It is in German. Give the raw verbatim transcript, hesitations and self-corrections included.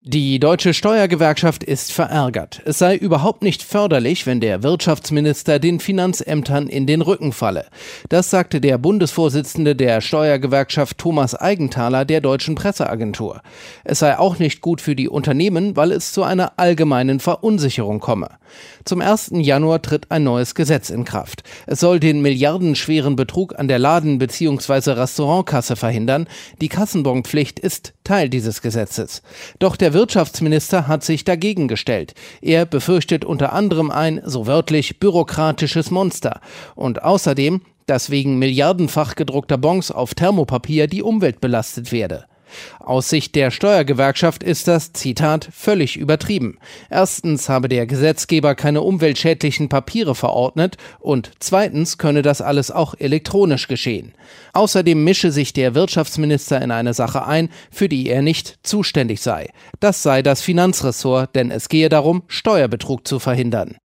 Die Deutsche Steuergewerkschaft ist verärgert. Es sei überhaupt nicht förderlich, wenn der Wirtschaftsminister den Finanzämtern in den Rücken falle. Das sagte der Bundesvorsitzende der Steuergewerkschaft Thomas Aigenthaler der Deutschen Presseagentur. Es sei auch nicht gut für die Unternehmen, weil es zu einer allgemeinen Verunsicherung komme. Zum ersten Januar tritt ein neues Gesetz in Kraft. Es soll den milliardenschweren Betrug an der Laden- bzw. Restaurantkasse verhindern. Die Kassenbonpflicht ist Teil dieses Gesetzes. Doch der Wirtschaftsminister hat sich dagegen gestellt. Er befürchtet unter anderem ein, so wörtlich, bürokratisches Monster. Und außerdem, dass wegen milliardenfach gedruckter Bons auf Thermopapier die Umwelt belastet werde. Aus Sicht der Steuergewerkschaft ist das, Zitat, völlig übertrieben. Erstens habe der Gesetzgeber keine umweltschädlichen Papiere verordnet und zweitens könne das alles auch elektronisch geschehen. Außerdem mische sich der Wirtschaftsminister in eine Sache ein, für die er nicht zuständig sei. Das sei das Finanzressort, denn es gehe darum, Steuerbetrug zu verhindern.